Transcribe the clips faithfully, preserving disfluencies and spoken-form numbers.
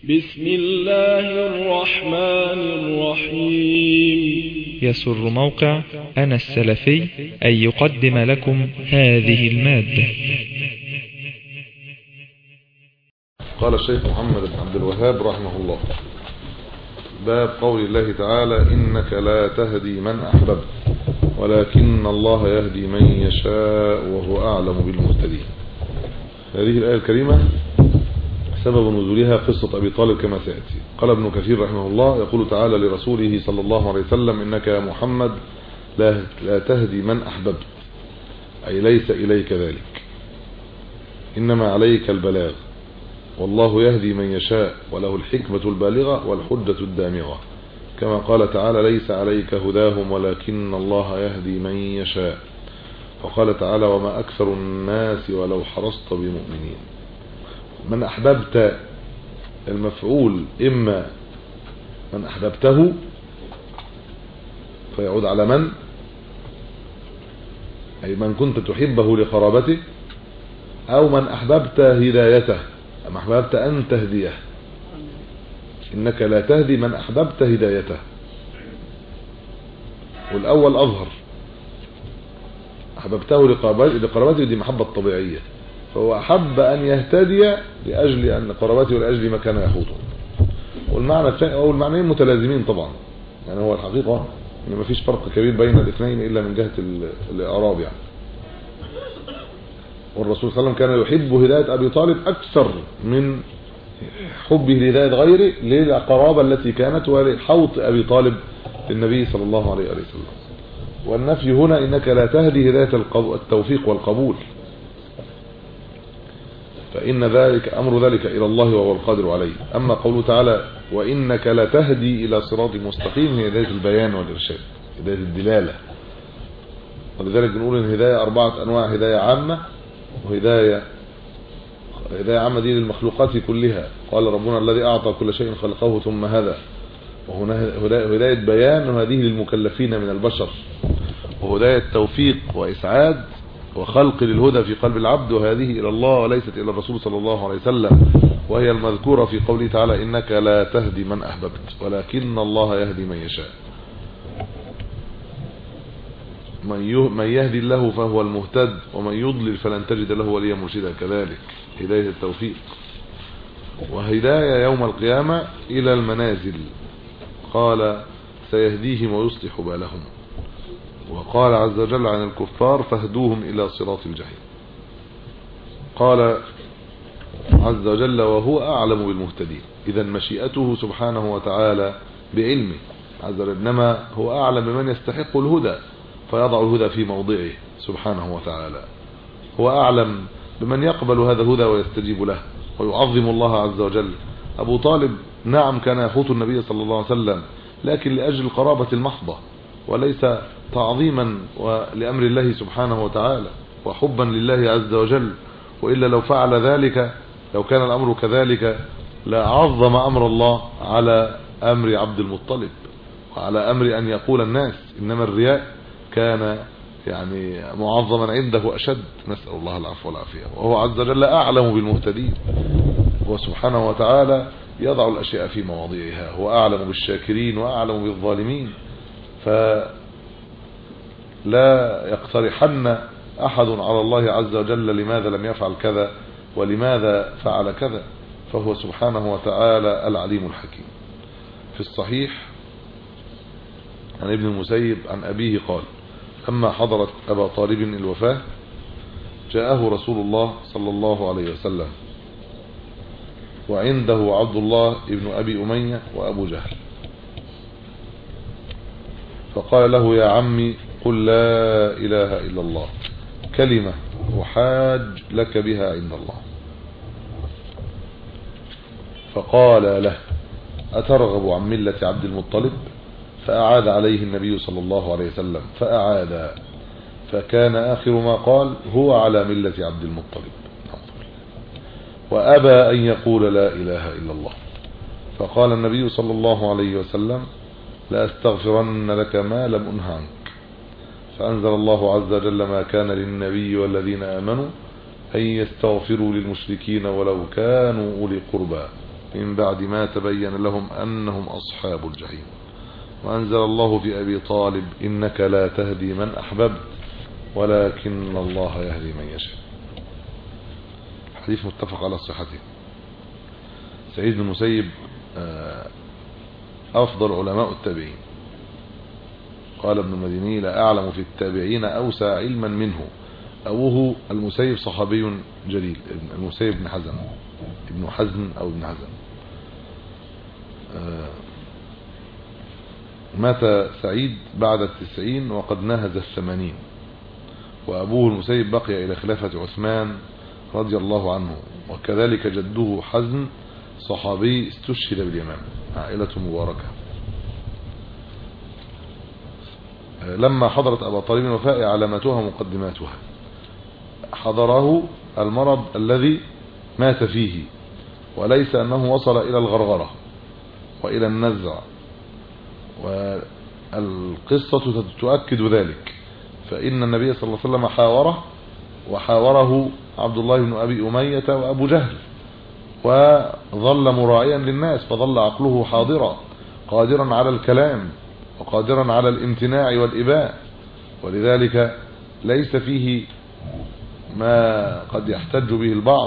بسم الله الرحمن الرحيم. يسر موقع أنا السلفي أن يقدم لكم هذه المادة. قال الشيخ محمد بن عبد الوهاب رحمه الله: باب قول الله تعالى: إنك لا تهدي من أحببت ولكن الله يهدي من يشاء وهو أعلم بالمهتدين. هذه الآية الكريمة سبب نزولها قصة أبي طالب كما سيأتي. قال ابن كثير رحمه الله: يقول تعالى لرسوله صلى الله عليه وسلم: إنك يا محمد لا, لا تهدي من أحببت، أي ليس إليك ذلك، إنما عليك البلاغ، والله يهدي من يشاء وله الحكمة البالغة والحجة الدامغة، كما قال تعالى: ليس عليك هداهم ولكن الله يهدي من يشاء. وقال تعالى: وما أكثر الناس ولو حرصت بمؤمنين. من أحببت المفعول إما من أحببته فيعود على من، أي من كنت تحبه لقرابته، أو من أحببت هدايته، أم أحببت أن تهديه. إنك لا تهدي من أحببت هدايته، والأول أظهر، أحببته لقرابته دي محبة طبيعية، فهو أحب أن يهتدي لأجل أن قرابته ولأجل ما كان يخوضه. والمعنى الثاني أو المعنيين متلازمين طبعا، يعني هو الحقيقة إن ما فيش فرق كبير بين الاثنين إلا من جهة الإعراب يعني. والرسول صلى الله عليه وسلم كان يحب هداية أبي طالب أكثر من حبه لهداية غيره للقرابة التي كانت ولحوط أبي طالب للنبي صلى الله عليه وسلم. والنفي هنا: إنك لا تهدي هداية التوفيق والقبول، فإن ذلك أمر ذلك إلى الله وهو القادر عليه. أما قوله تعالى: وإنك لا تهدي إلى صراط مستقيم، هي هداية البيان والإرشاد، هداية الدلالة. ولذلك بنقول إن الهداية أربعة أنواع: هداية عامة، وهداية هداية عامة دي للمخلوقات كلها، قال ربنا: الذي أعطى كل شيء خلقه ثم هدى. وهنا هداية بيان، وهذه للمكلفين من البشر. وهداية توفيق وإسعاد وخلق للهدى في قلب العبد، وهذه إلى الله وليست إلى الرسول صلى الله عليه وسلم، وهي المذكورة في قوله تعالى: إنك لا تهدي من أحببت ولكن الله يهدي من يشاء. من يهدي الله فهو المهتد، ومن يضلل فلن تجد له وليا مرشدا. كذلك هداية التوفيق. وهداية يوم القيامة إلى المنازل، قال: سيهديهم ويصلح بالهم. وقال عز وجل عن الكفار: فاهدوهم إلى صراط الجحيم. قال عز وجل: وهو أعلم بالمهتدين. إذا مشيئته سبحانه وتعالى بعلمه عز وجل، إنما هو أعلم بمن يستحق الهدى فيضع الهدى في موضعه سبحانه وتعالى. هو أعلم بمن يقبل هذا الهدى ويستجيب له ويعظم الله عز وجل. أبو طالب نعم كان يخوض النبي صلى الله عليه وسلم، لكن لأجل القرابة المحضة، وليس تعظيما لأمر الله سبحانه وتعالى وحبا لله عز وجل. وإلا لو فعل ذلك، لو كان الأمر كذلك، لعظم أمر الله على أمر عبد المطلب وعلى أمر أن يقول الناس. إنما الرياء كان يعني معظما عنده أشد، نسأل الله العفو والعافية. وهو عز وجل أعلم بالمهتدين، وسبحانه وتعالى يضع الأشياء في مواضعها. هو أعلم بالشاكرين وأعلم بالظالمين، فلا يقترحن أحد على الله عز وجل لماذا لم يفعل كذا ولماذا فعل كذا، فهو سبحانه وتعالى العليم الحكيم. في الصحيح عن ابن المسيب عن أبيه قال: لما حضرت أبا طالب الوفاة جاءه رسول الله صلى الله عليه وسلم، وعنده عبد الله ابن أبي أمية وأبو جهل، فقال له: يا عمي قل لا إله إلا الله، كلمة أحاج لك بها عند الله. فقال له: أترغب عن ملة عبد المطلب؟ فأعاد عليه النبي صلى الله عليه وسلم فأعاد، فكان آخر ما قال: هو على ملة عبد المطلب. وأبى أن يقول لا إله إلا الله. فقال النبي صلى الله عليه وسلم: لا أستغفرن لك ما لم أنه عنك. فأنزل الله عز وجل: ما كان للنبي والذين آمنوا أن يستغفروا للمشركين ولو كانوا أولي قربى من بعد ما تبين لهم أنهم أصحاب الجحيم. وأنزل الله في أبي طالب إنك لا تهدي من أحببت ولكن الله يهدي من يشاء. حديث متفق على صحته. سعيد بن المسيب أفضل علماء التابعين. قال ابن المديني لا أعلم في التابعين أوسع علما منه. أبوه المسيب صحابي جليل، المسيب بن حزم ابن حزم أو ابن حزم. مات سعيد بعد التسعين وقد نهز الثمانين، وأبوه المسيب بقي إلى خلافة عثمان رضي الله عنه، وكذلك جده حزم صحابي استشهد باليمن، عائلة مباركة. لما حضرت أبا طالب الوفاء علامتها مقدماتها. حضره المرض الذي مات فيه، وليس أنه وصل إلى الغرغرة وإلى النزع، والقصة تؤكد ذلك. فإن النبي صلى الله عليه وسلم حاوره، وحاوره عبد الله بن أبي أمية وأبو جهل، وظل مراعيا للناس، فظل عقله حاضرا قادرا على الكلام وقادرا على الامتناع والإباء، ولذلك ليس فيه ما قد يحتج به البعض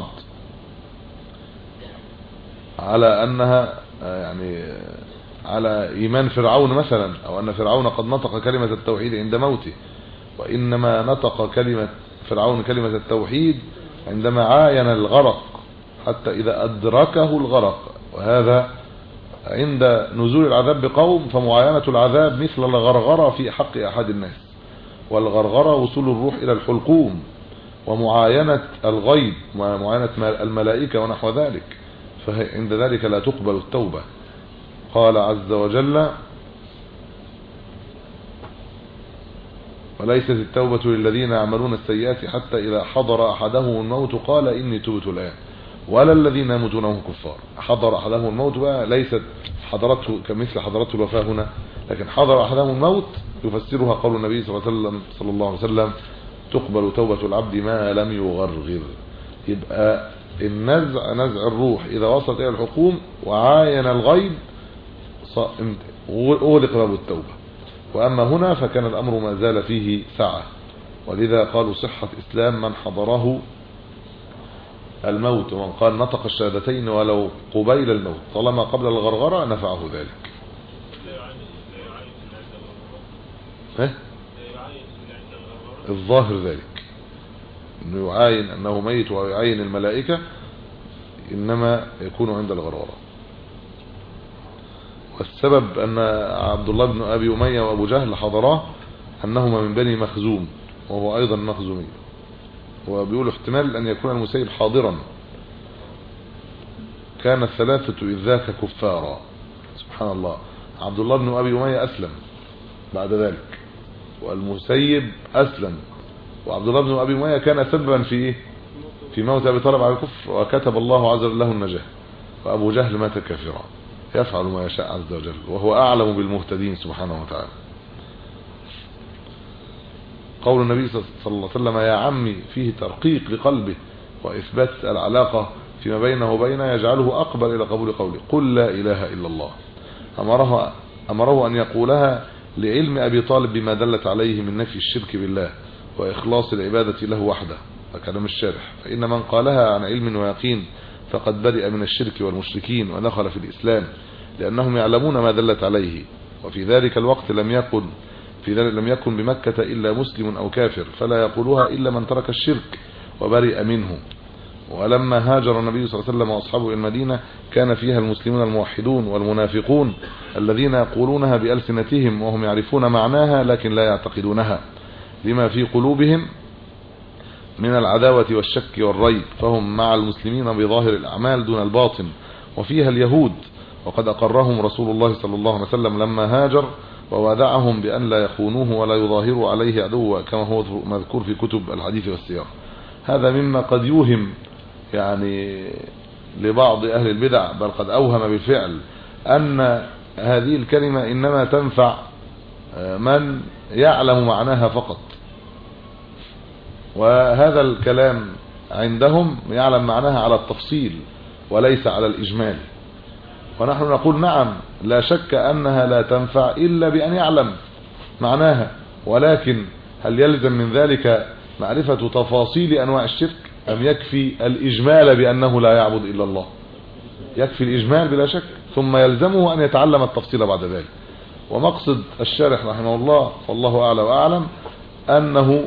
على أنها يعني على إيمان فرعون مثلا، أو أن فرعون قد نطق كلمة التوحيد عند موته، وإنما نطق كلمة فرعون كلمة التوحيد عندما عاين الغرق، حتى إذا أدركه الغرق. وهذا عند نزول العذاب بقوم، فمعاينة العذاب مثل الغرغرة في حق أحد الناس، والغرغرة وصول الروح إلى الحلقوم، ومعاينة الغيب ومعاينة الملائكة ونحو ذلك، فعند ذلك لا تقبل التوبة. قال عز وجل وليست التوبة للذين يعملون السيئات حتى إذا حضر أحدهم الموت قال إني تبت الآن ولا الذين يموتون وهم كفار. حضر أحدهم الموت بقى ليست حضرته كمثل حضرته الوفاة هنا، لكن حضر أحدهم الموت يفسرها قول النبي صلى الله عليه وسلم صلى الله عليه وسلم تقبل توبة العبد ما لم يغرغر. يبقى النزع نزع الروح إذا وصلت إلى الحكوم وعاين الغيب أغلق باب التوبة. وأما هنا فكان الأمر ما زال فيه سعة، ولذا قالوا صحة إسلام من حضره الموت، ومن قال نطق الشهادتين ولو قبيل الموت طالما قبل الغرغرة نفعه ذلك. ها؟ الظاهر ذلك انه يعاين انه ميت ويعاين الملائكة انما يكون عند الغرغرة. والسبب ان عبد الله بن ابي امية وابو جهل حضراه انهما من بني مخزوم وهو ايضا مخزومي، وبيقولوا احتمال ان يكون المسيب حاضرا. كان الثلاثة اذ ذاك كفارا. سبحان الله، عبد الله بن ابي امية اسلم بعد ذلك، والمسيب اسلم، وعبد الله بن ابي امية كان سببا في في موت ابي طالب على الكفر، وكتب الله عز وجل له النجاة. وابو جهل مات كافرا، يفعل ما يشاء عز وجل، وهو اعلم بالمهتدين سبحانه وتعالى. قول النبي صلى الله عليه وسلم يا عمي فيه ترقيق لقلبه واثبات العلاقة فيما بينه وبينه يجعله اقبل الى قبول قوله قل لا اله الا الله. امره امره ان يقولها لعلم ابي طالب بما دلت عليه من نفي الشرك بالله واخلاص العبادة له وحده، فكلام الشارح. فان من قالها عن علم ويقين فقد برئ من الشرك والمشركين ودخل في الاسلام، لانهم يعلمون ما دلت عليه. وفي ذلك الوقت لم يكن في ذلك لم يكن بمكة الا مسلم او كافر، فلا يقولها الا من ترك الشرك وبرئ منه. ولما هاجر النبي صلى الله عليه وسلم واصحابه الى المدينة كان فيها المسلمون الموحدون والمنافقون الذين يقولونها بألسنتهم وهم يعرفون معناها لكن لا يعتقدونها لما في قلوبهم من العداوة والشك والريب، فهم مع المسلمين بظاهر الأعمال دون الباطن. وفيها اليهود، وقد أقرهم رسول الله صلى الله عليه وسلم لما هاجر ووادعهم بأن لا يخونوه ولا يظاهروا عليه عدوا كما هو مذكور في كتب الحديث والسير. هذا مما قد يوهم يعني لبعض أهل البدع، بل قد أوهم بالفعل أن هذه الكلمة إنما تنفع من يعلم معناها فقط، وهذا الكلام عندهم يعلم معناها على التفصيل وليس على الإجمال. ونحن نقول نعم لا شك أنها لا تنفع إلا بأن يعلم معناها، ولكن هل يلزم من ذلك معرفة تفاصيل أنواع الشرك أم يكفي الإجمال بأنه لا يعبد إلا الله؟ يكفي الإجمال بلا شك، ثم يلزمه أن يتعلم التفصيل بعد ذلك. ومقصد الشارح رحمه الله والله أعلى وأعلم أنه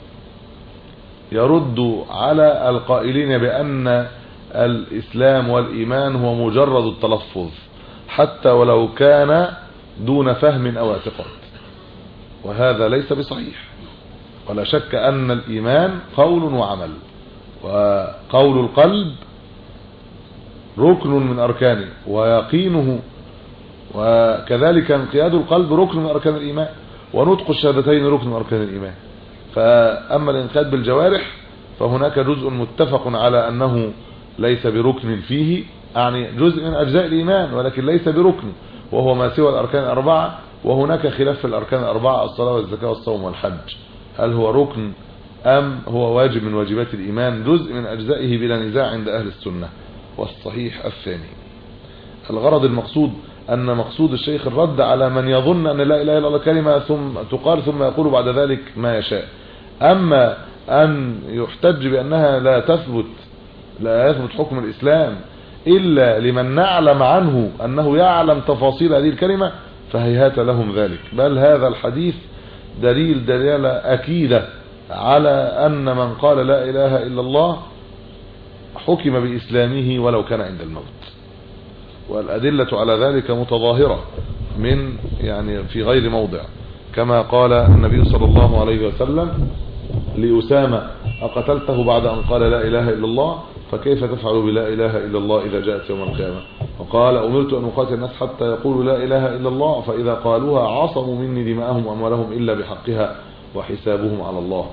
يرد على القائلين بأن الإسلام والإيمان هو مجرد التلفظ حتى ولو كان دون فهم أو اعتقاد، وهذا ليس بصحيح. ولا شك أن الإيمان قول وعمل، وقول القلب ركن من أركانه ويقينه، وكذلك انقياد القلب ركن من أركان الإيمان، ونطق الشهادتين ركن من أركان الإيمان. فأما الانقياد بالجوارح فهناك جزء متفق على أنه ليس بركن فيه، يعني جزء من أجزاء الإيمان ولكن ليس بركن، وهو ما سوى الأركان الأربعة. وهناك خلاف في الأركان الأربعة، الصلاة والزكاة والصوم والحج، هل هو ركن أم هو واجب من واجبات الإيمان، جزء من أجزائه بلا نزاع عند أهل السنة. والصحيح الثاني. الغرض المقصود أن مقصود الشيخ الرد على من يظن أن لا إله إلا الله كلمة ثم تقال ثم يقول بعد ذلك ما يشاء. أما أن يحتج بأنها لا تثبت لا يثبت حكم الإسلام إلا لمن نعلم عنه أنه يعلم تفاصيل هذه الكلمة، فهيهات لهم ذلك. بل هذا الحديث دليل دلالة أكيدة على أن من قال لا إله إلا الله حكم بإسلامه ولو كان عند الموت. والأدلة على ذلك متظاهرة من يعني في غير موضع، كما قال النبي صلى الله عليه وسلم لأسامة: أقتلته بعد أن قال لا إله إلا الله؟ فكيف تفعل بلا إله إلا الله إذا جاءت يوم القيامة؟ وقال: أمرت أن أقاتل الناس حتى يقولوا لا إله إلا الله، فإذا قالوها عصموا مني دماءهم وأموالهم إلا بحقها وحسابهم على الله.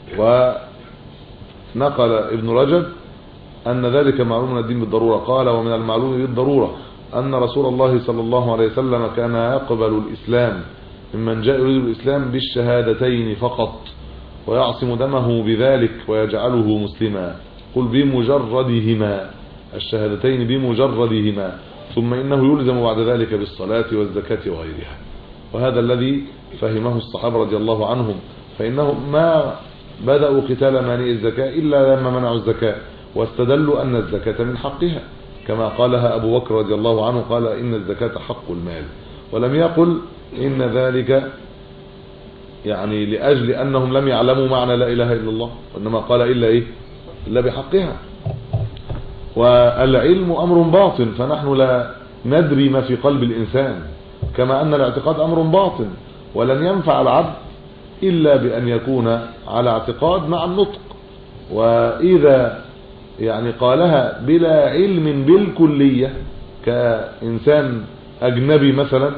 ونقل ابن رجب أن ذلك معلوم من الدين بالضرورة. قال: ومن المعلوم بالضرورة أن رسول الله صلى الله عليه وسلم كان يقبل الإسلام ممن جاء يريد الإسلام بالشهادتين فقط، ويعصم دمه بذلك ويجعله مسلما. قل بمجردهما، الشهادتين بمجردهما، ثم إنه يلزم بعد ذلك بالصلاة والزكاة وغيرها. وهذا الذي فهمه الصحابة رضي الله عنهم، فإنهم ما بدأوا قتال مانع الزكاة إلا لما منعوا الزكاة، واستدلوا أن الزكاة من حقها، كما قالها أبو بكر رضي الله عنه، قال: إن الزكاة حق المال. ولم يقل إن ذلك يعني لأجل أنهم لم يعلموا معنى لا إله إلا الله، وإنما قال إلا إيه إلا بحقها. والعلم أمر باطن، فنحن لا ندري ما في قلب الإنسان، كما أن الاعتقاد أمر باطن، ولن ينفع العبد إلا بأن يكون على اعتقاد مع النطق. وإذا يعني قالها بلا علم بالكلية كإنسان أجنبي مثلا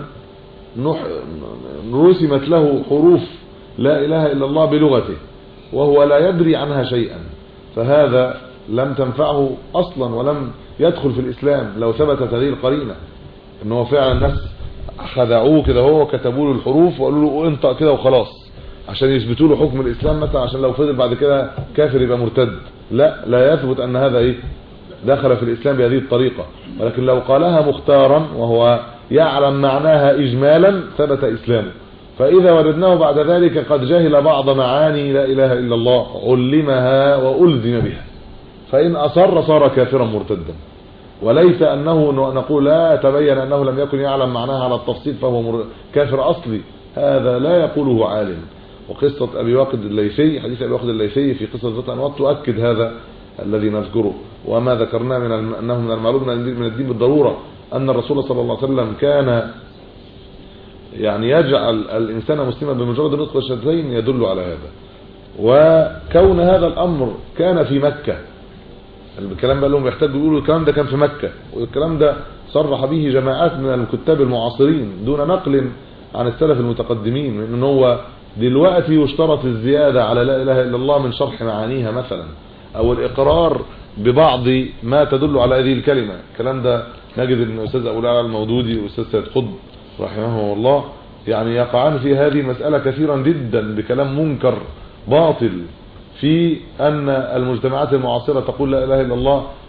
رسمت له حروف لا إله إلا الله بلغته وهو لا يدري عنها شيئا، فهذا لم تنفعه أصلا ولم يدخل في الإسلام لو ثبتت هذه القرينة، إنه فعلا الناس خدعوه كده هو وكتبوا له الحروف وقالوا له انطق كده وخلاص عشان يثبتوا له حكم الإسلام مثلا، عشان لو فضل بعد كده كافر يبقى مرتد. لا لا يثبت أن هذا إيه دخل في الإسلام بهذه الطريقة، ولكن لو قالها مختارا وهو يعلم معناها إجمالا ثبت إسلامه. فإذا وجدناه بعد ذلك قد جهل بعض معاني لا إله إلا الله علمها وألزم بها، فإن أصر صار كافرا مرتدا. وليس أنه نقول لا تبين أنه لم يكن يعلم معناها على التفصيل فهو كافر أصلي، هذا لا يقوله عالم. وقصة أبي واقد الليثي، حديث أبي واقد الليثي في قصة ذات أنواط تؤكد هذا الذي نذكره. وما ذكرناه من أنه من المعلوم من الدين بالضرورة أن الرسول صلى الله عليه وسلم كان يعني يجعل الإنسان مسلما بمجرد نطق الشهادتين يدل على هذا. وكون هذا الأمر كان في مكة، الكلام بقى لهم يحتاجوا يقولوا الكلام ده كان في مكة، والكلام ده صرح به جماعات من الكتاب المعاصرين دون نقل عن السلف المتقدمين، من أنه هو دلوقتي يشترط الزيادة على لا إله إلا الله من شرح معانيها مثلا، أو الإقرار ببعض ما تدل على هذه الكلمة. الكلام ده نجد أن الأستاذ أبو الأعلى المودودي والأستاذ سيد قطب رحمه الله يعني يقعان في هذه المسألة كثيرا جدا بكلام منكر باطل في أن المجتمعات المعاصرة تقول لا إله إلا الله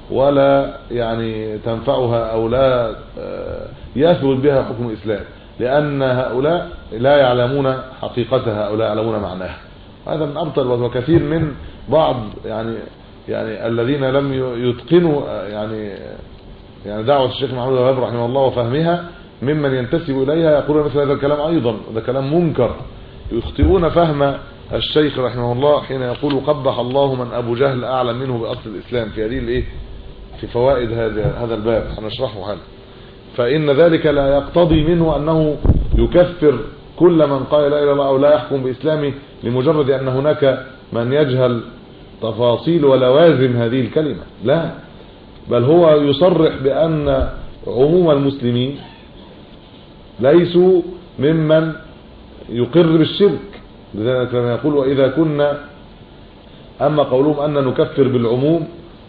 ولا يعني تنفعها أو لا يثبت بها حكم الإسلام، لأن هؤلاء لا يعلمون حقيقتها أو لا يعلمون معناها. هذا من أبطل وكثير من بعض يعني يعني الذين لم يتقنوا يعني يعني دعوة الشيخ محمد الوهاب رحمه الله وفهمها ممن ينتسب إليها يقولون مثل هذا الكلام أيضا، هذا كلام منكر. يخطئون فهم الشيخ رحمه الله حين يقول قبح الله من أبو جهل أعلم منه بأصل الإسلام في هذه الإيه في فوائد هذا هذا الباب هنشرحه حالا. فإن ذلك لا يقتضي منه أنه يكفر كل من قال لا إله إلا الله أو لا يحكم بإسلامه لمجرد أن هناك من يجهل تفاصيل ولوازم هذه الكلمة، لا، بل هو يصرح بأن عموم المسلمين ليسوا ممن يقر بالشرك، لذلك لما يقول وإذا كنا، أما قولهم أن نكفر بالعموم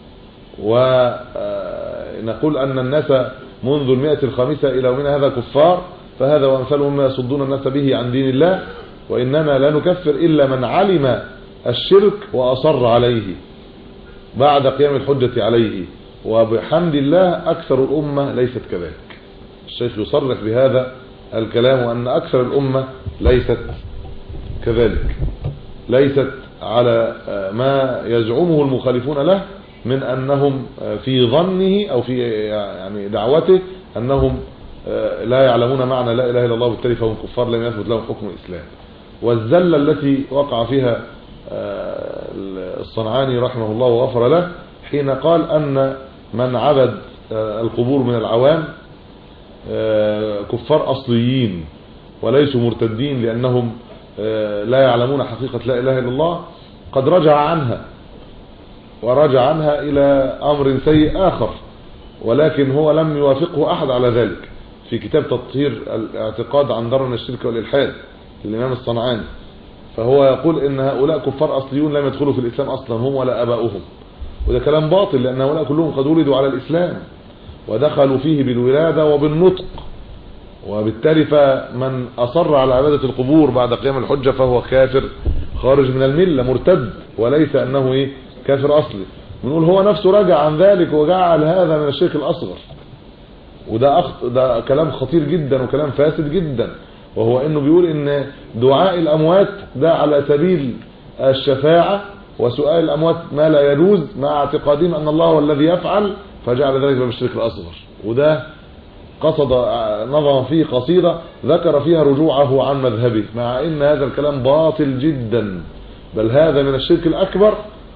ونقول أن الناس منذ المئة الخامسة إلى يومنا هذا كفار، فهذا وأمثالهم مما يصدون الناس به عن دين الله، وإننا لا نكفر إلا من علم الشرك وأصر عليه بعد قيام الحجة عليه، وبحمد الله أكثر الأمة ليست كذلك. الشيخ يصرح بهذا الكلام وأن أكثر الأمة ليست كذلك، ليست على ما يزعمه المخالفون له من أنهم في ظنه أو في يعني دعوته أنهم لا يعلمون معنى لا إله إلا الله، بالتالي فهم كفار لم يثبت لهم حكم الإسلام. والزلة التي وقع فيها الصنعاني رحمه الله وغفر له حين قال أن من عبد القبور من العوام كفار أصليين وليسوا مرتدين لأنهم لا يعلمون حقيقة لا إله إلا الله، قد رجع عنها ورجع عنها إلى أمر سيء آخر، ولكن هو لم يوافقه أحد على ذلك في كتاب تطهير الاعتقاد عن ضرر الشرك والإلحاد للإمام الصنعاني. فهو يقول إن هؤلاء كفار أصليون لم يدخلوا في الإسلام أصلا هم ولا أباؤهم، وده كلام باطل، لأن هؤلاء كلهم قد ولدوا على الإسلام ودخلوا فيه بالولادة وبالنطق، وبالتالي فمن أصر على عبادة القبور بعد قيام الحجة فهو كافر خارج من الملة مرتد، وليس أنه إيه كافر أصلي. بنقول هو نفسه رجع عن ذلك وجعل هذا من الشرك الأصغر، وده أخط... ده كلام خطير جدا وكلام فاسد جدا، وهو انه بيقول ان دعاء الاموات ده على سبيل الشفاعة وسؤال الاموات ما لا يجوز مع اعتقادهم ان الله هو الذي يفعل، فجعل ذلك من الشرك الاصغر. وده قصد نظم فيه قصيدة ذكر فيها رجوعه عن مذهبه، مع ان هذا الكلام باطل جدا، بل هذا من الشرك الاكبر.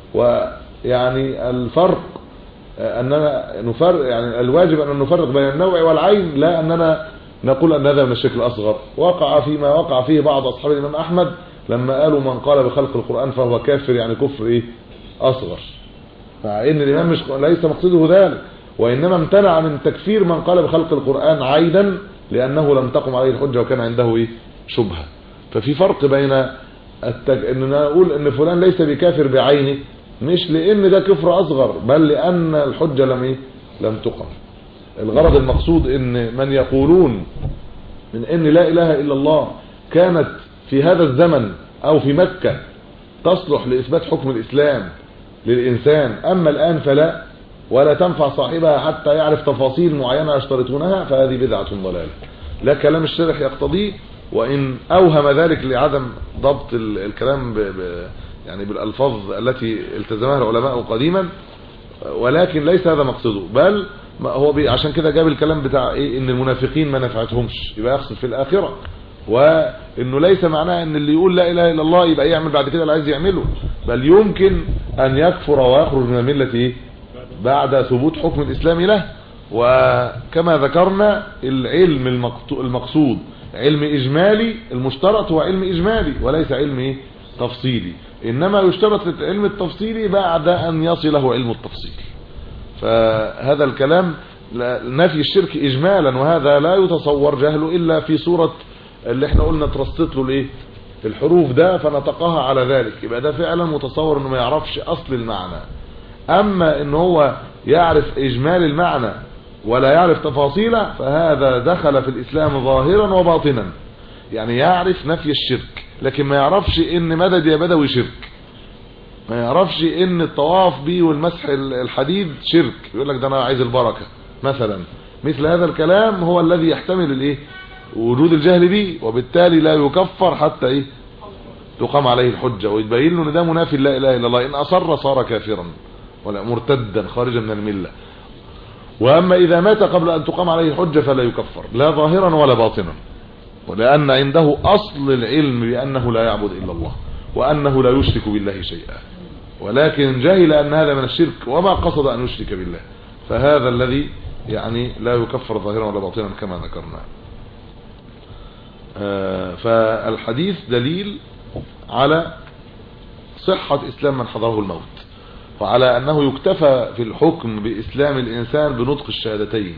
ويعني الفرق اننا نفرق، يعني الواجب ان نفرق بين النوع والعين، لا اننا نقول ان هذا من الشرك الاصغر. وقع فيما وقع فيه بعض اصحاب الامام احمد لما قالوا من قال بخلق القرآن فهو كافر، يعني كفر ايه اصغر، مع ان الامام مش ليس مقصده ذلك، وانما امتنع من تكفير من قال بخلق القرآن عيدا لانه لم تقم عليه الحجة وكان عنده ايه شبهة. ففي فرق بين التج... اننا نقول ان فلان ليس بكافر بعينه، مش لان ده كفر اصغر، بل لان الحجة لم ايه لم تقم. الغرض المقصود ان من يقولون من ان لا اله الا الله كانت في هذا الزمن او في مكة تصلح لاثبات حكم الاسلام للانسان، اما الان فلا، ولا تنفع صاحبها حتى يعرف تفاصيل معينة يشترطونها، فهذه بدعة ضلالة لا كلام الشرح يقتضيه، وان اوهم ذلك لعدم ضبط الكلام ب ب يعني بالالفاظ التي التزمها العلماء قديما، ولكن ليس هذا مقصده، بل هو عشان كده جاب الكلام بتاع ايه ان المنافقين ما نفعتهمش، يبقى يقصد في الاخره، وانه ليس معناه ان اللي يقول لا اله الا الله يبقى يعمل بعد كده اللي عايز يعمله، بل يمكن ان يكفر ويخرج من المله ايه بعد ثبوت حكم الاسلام له. وكما ذكرنا العلم المقصود علم اجمالي، المشترط هو علم اجمالي وليس علم ايه تفصيلي، انما يشترط العلم التفصيلي بعد ان يصله علم التفصيل. فهذا الكلام نفي الشرك اجمالا، وهذا لا يتصور جهله الا في صورة اللي احنا قلنا ترصت له الايه الحروف ده فنطقها على ذلك، يبقى ده فعلا متصور انه ما يعرفش اصل المعنى. اما ان هو يعرف اجمال المعنى ولا يعرف تفاصيله فهذا دخل في الاسلام ظاهرا وباطنا، يعني يعرف نفي الشرك لكن ما يعرفش ان مدد يا بدوي شرك، ما يعرفش ان الطواف بيه والمسح الحديد شرك، يقول لك ده انا عايز البركة مثلا. مثل هذا الكلام هو الذي يحتمل الايه وجود الجهل به، وبالتالي لا يكفر حتى ايه تقام عليه الحجة ويتبين له ان ده منافي لا اله الا الله، ان اصر صار كافرا ولا مرتدا خارجا من الملة. واما اذا مات قبل ان تقام عليه الحجة فلا يكفر لا ظاهرا ولا باطنا، ولان عنده اصل العلم بانه لا يعبد الا الله وانه لا يشرك بالله شيئا، ولكن جهل ان هذا من الشرك وما قصد ان يشرك بالله، فهذا الذي يعني لا يكفر ظاهرا ولا باطنا كما ذكرنا. آه فالحديث دليل على صحة اسلام من حضره الموت، وعلى انه يكتفى في الحكم باسلام الانسان بنطق الشهادتين.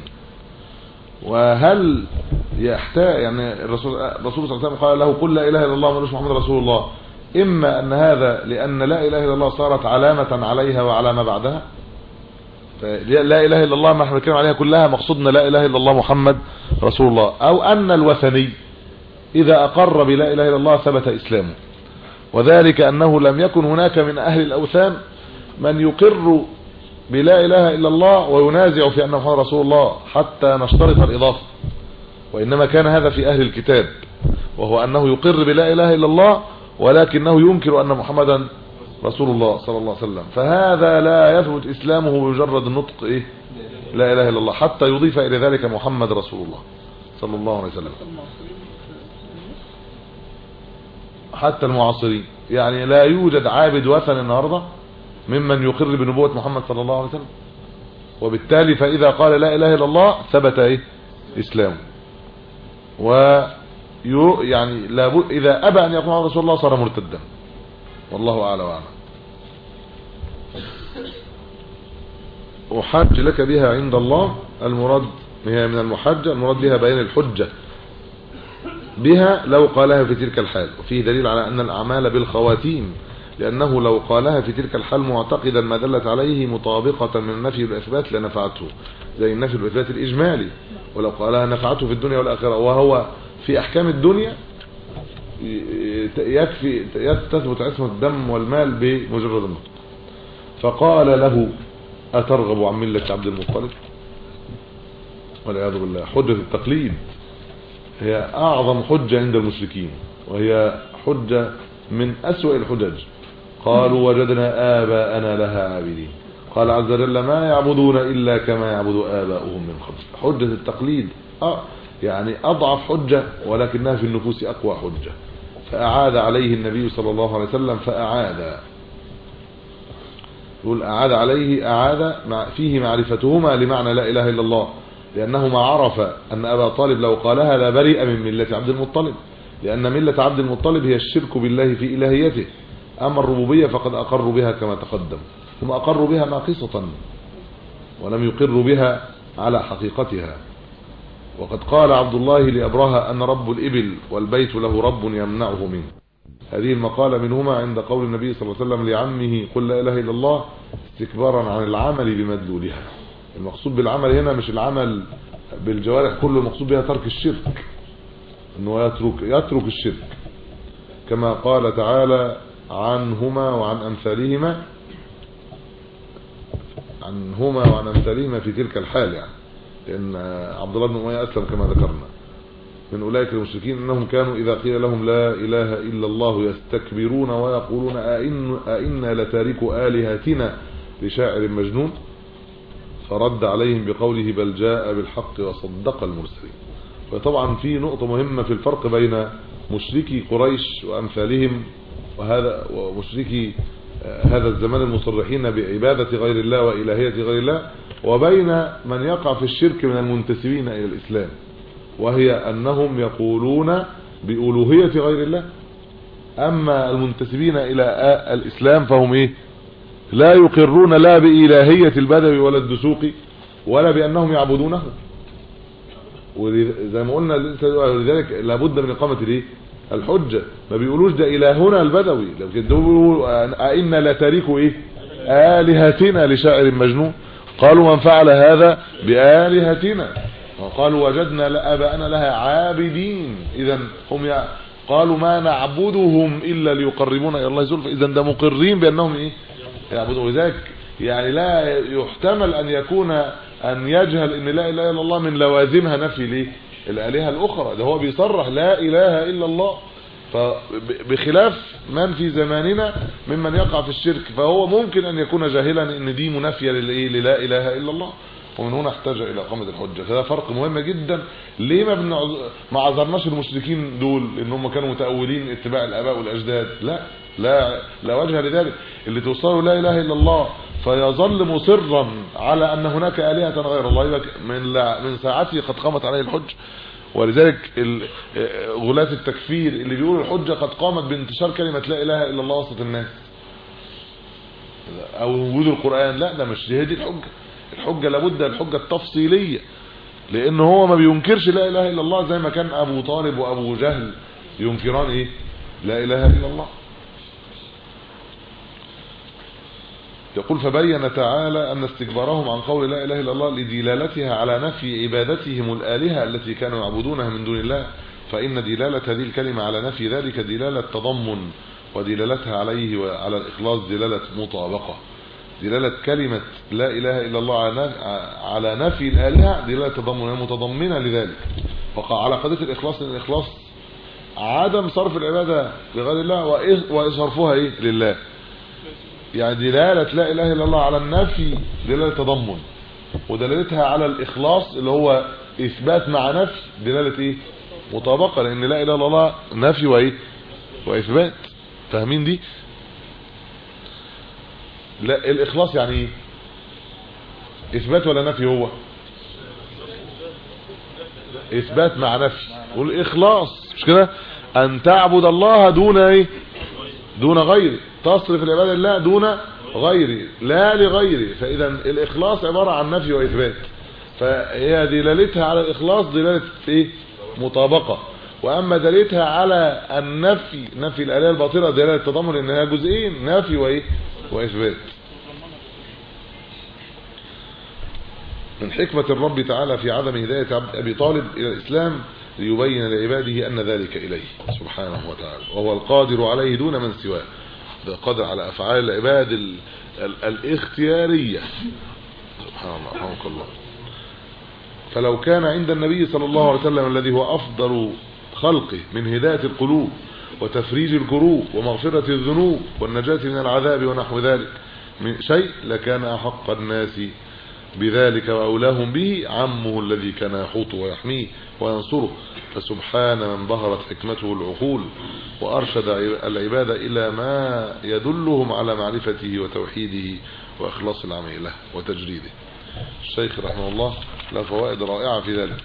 وهل يحتاج يعني الرسول الرسول صلى الله عليه وسلم قال له قل لا اله الا الله وليس محمد رسول الله، اما ان هذا لان لا اله الا الله صارت علامة عليها وعلى ما بعدها، لا اله الا الله ما احنا بنتكلم عليها كلها مقصودنا لا اله الا الله محمد رسول الله، او ان الوثني اذا اقر بلا اله الا الله ثبت اسلامه، وذلك انه لم يكن هناك من اهل الاوثان من يقر بلا اله الا الله وينازع في ان محمد رسول الله حتى نشترط الاضافه، وانما كان هذا في اهل الكتاب، وهو انه يقر بلا اله الا الله ولكنه ينكر ان محمدا رسول الله صلى الله عليه وسلم، فهذا لا يثبت اسلامه بمجرد النطق ايه لا اله الا الله حتى يضيف الى ذلك محمد رسول الله صلى الله عليه وسلم. حتى المعاصرين يعني لا يوجد عابد وثن النهارده ممن يقر بنبوة محمد صلى الله عليه وسلم، وبالتالي فاذا قال لا اله الا الله ثبت ايه اسلامه، و يعني لا اذا ابى ان يكون رسول الله صار مرتدا، والله اعلى واعلم. احج لك بها عند الله، المراد هي من المحجة المراد بها بيان الحجة بها لو قالها في تلك الحال، وفيه دليل على ان الاعمال بالخواتيم، لانه لو قالها في تلك الحال معتقدا ما دلت عليه مطابقة من النفي والاثبات لنفعته، زي النفي والاثبات الاجمالي، ولو قالها نفعته في الدنيا والاخرة، وهو في احكام الدنيا يكفي تثبت عصمة الدم والمال بمجرد النطق. فقال له اترغب عن ملة عبد المطلب؟ والعياذ بالله. حجة التقليد هي اعظم حجة عند المشركين، وهي حجة من اسوأ الحجج. قالوا وجدنا آباءنا لها عابدين، قال عز وجل ما يعبدون الا كما يعبد آباؤهم من قبل. حجة التقليد اه يعني اضعف حجة، ولكنها في النفوس اقوى حجة، فاعاد عليه النبي صلى الله عليه وسلم فاعاد، يقول اعاد عليه، اعاد فيه معرفتهما لمعنى لا اله الا الله، لانه ما عرف ان ابا طالب لو قالها لا برئ من ملة عبد المطلب، لان ملة عبد المطلب هي الشرك بالله في الهيته، اما الربوبية فقد اقروا بها كما تقدم، ثم اقروا بها ناقصة ولم يقروا بها على حقيقتها. وقد قال عبد الله لأبرهة أن رب الإبل والبيت له رب يمنعه منه. هذه المقالة منهما عند قول النبي صلى الله عليه وسلم لعمه قل لا إله إلا الله استكبارا عن العمل بمدلولها. المقصود بالعمل هنا مش العمل بالجوارح كله، المقصود بها ترك الشرك، انه يترك يترك الشرك، كما قال تعالى عنهما وعن أمثالهما عنهما وعن أمثالهما في تلك الحال، يعني لأن عبد الله بن أمية أسلم كما ذكرنا. من أولئك المشركين أنهم كانوا إذا قيل لهم لا إله إلا الله يستكبرون ويقولون أئن أئنا لتاركوا آلهتنا لشاعر مجنون، فرد عليهم بقوله بل جاء بالحق وصدق المرسلين. وطبعا في نقطة مهمة في الفرق بين مشركي قريش وأمثالهم وهذا ومشركي هذا الزمان المصرحين بعبادة غير الله وإلهية غير الله، وبين من يقع في الشرك من المنتسبين إلى الإسلام، وهي أنهم يقولون بألوهية غير الله. أما المنتسبين إلى الإسلام فهم إيه؟ لا يقرون لا بإلهية البدوي ولا الدسوقي ولا بأنهم يعبدونه، وزي ما قلنا لذلك لابد من إقامة الإيه؟ الحجة. ما بيقولوش ده إلهنا البدوي، لو بيقولوا أئنا لتاركوا إيه؟ آلهتنا لشاعر مجنون. قالوا من فعل هذا بآلهتنا، وقالوا وجدنا آباءنا لها عابدين. إذا هم قالوا ما نعبدهم الا ليقربونا الى الله زلفى. اذا ده مقرين بانهم ايه يعبدوا. ذلك يعني لا يحتمل ان يكون ان يجهل ان لا اله الا الله من لوازمها نفي ليه الالهه الاخرى. ده هو بيصرح لا اله الا الله. فبخلاف من في زماننا ممن يقع في الشرك، فهو ممكن ان يكون جاهلا ان دي منافيه للايه للا اله الا الله، ومن هنا احتاج الى اقامه الحجه. فده فرق مهم جدا. ليه ما بنعذ... ما عذرناش المشركين دول ان هم كانوا متأولين اتباع الاباء والاجداد؟ لا لا لا وجه لذلك. اللي توصلوا لا اله الا الله فيظل مصرا على ان هناك الهه غير الله من لا... من ساعته قد قامت عليه الحجه. ولذلك غلاة التكفير اللي بيقولوا الحجه قد قامت بانتشار كلمه لا اله الا الله وسط الناس او وجود القران، لا ده مش هي دي الحجه. الحجه لابد الحجه التفصيليه، لان هو ما بينكرش لا اله الا الله زي ما كان ابو طالب وابو جهل ينكران ايه لا اله الا الله. يقول فبين تعالى ان استكبارهم عن قول لا اله الا الله لدلالتها على نفي عبادتهم الالهه التي كانوا يعبدونها من دون الله، فان دلاله هذه الكلمه على نفي ذلك دلاله تضمن، ودلالتها عليه وعلى الاخلاص دلاله مطابقه. دلاله كلمه لا اله الا الله على نفي الالهه دلاله تضمن متضمنه لذلك. وقع على قضيه الاخلاص، ان الاخلاص عدم صرف العباده لغير الله وصرفها ايه لله. يعني دلاله لا اله الا الله على النفي دلاله تضمن، ودلالتها على الاخلاص اللي هو اثبات مع نفي دلاله ايه مطابقه، لان لا اله الا الله نفي وايه واثبات. فاهمين دي؟ لا الاخلاص يعني ايه؟ اثبات ولا نفي؟ هو اثبات مع نفي. والاخلاص مش كده ان تعبد الله دون ايه دون غيره، تصرف العباده لله دون غيره لا لغيره. فاذا الاخلاص عباره عن نفي واثبات، فهي دلالتها على الاخلاص دلاله ايه مطابقه. واما دلالتها على النفي نفي الالهه الباطله دلاله تضمن، انها جزئين نفي وايه واثبات. من حكمه الرب تعالى في عدم هدايه عبد ابي طالب الى الاسلام ليبين لعباده ان ذلك اليه سبحانه وتعالى، وهو القادر عليه دون من سواه. ده قادر على افعال العباد ال ال الاختياريه سبحان الله رحمك الله. فلو كان عند النبي صلى الله عليه وسلم الذي هو افضل خلقه من هدايه القلوب وتفريج الكروب ومغفره الذنوب والنجاه من العذاب ونحو ذلك من شيء لكان احق الناس بذلك واولاهم به عمه الذي كان يحوط ويحميه وينصره. فسبحان من بهرت حكمته العقول وارشد العباد الى ما يدلهم على معرفته وتوحيده واخلاص العمل له وتجريده. الشيخ رحمه الله له فوائد رائعه في ذلك.